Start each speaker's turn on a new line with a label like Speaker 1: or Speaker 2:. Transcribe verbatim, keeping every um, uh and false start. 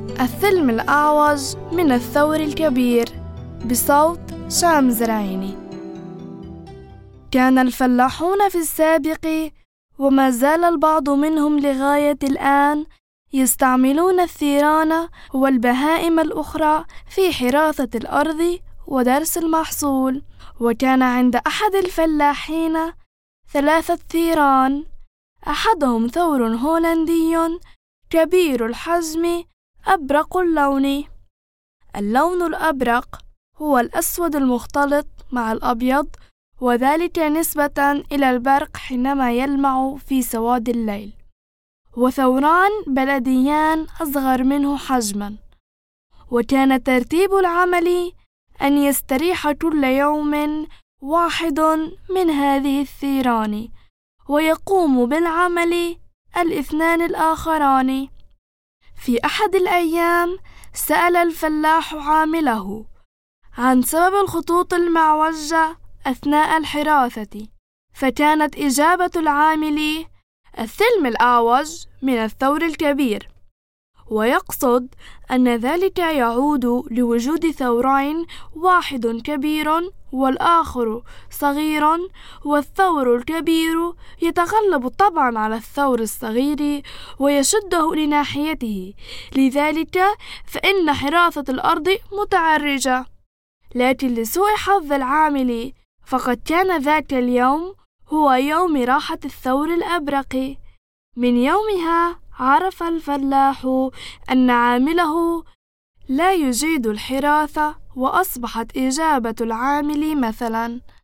Speaker 1: الثلم الأعوج من الثور الكبير بصوت شام زرعيني. كان الفلاحون في السابق وما زال البعض منهم لغاية الآن يستعملون الثيران والبهائم الأخرى في حراثة الأرض ودرس المحصول. وكان عند أحد الفلاحين ثلاثة ثيران، أحدهم ثور هولندي كبير الحجم أبرق اللون. اللون الأبرق هو الأسود المختلط مع الأبيض، وذلك نسبة إلى البرق حينما يلمع في سواد الليل. وثوران بلديان أصغر منه حجما. وكان ترتيب العمل أن يستريح كل يوم واحد من هذه الثيران، ويقوم بالعمل الاثنان الآخران. في أحد الأيام سأل الفلاح عامله عن سبب الخطوط المعوجة أثناء الحراثة، فكانت إجابة العامل: الثلم الأعوج من الثور الكبير. ويقصد أن ذلك يعود لوجود ثورين، واحد كبير والآخر صغير، والثور الكبير يتغلب طبعا على الثور الصغير ويشده لناحيته، لذلك فإن حراثة الأرض متعرجة. لكن لسوء حظ العامل فقد كان ذاك اليوم هو يوم راحة الثور الأبرق. من يومها عرف الفلاح أن عامله لا يجيد الحراثة، وأصبحت إجابة العامل مثلا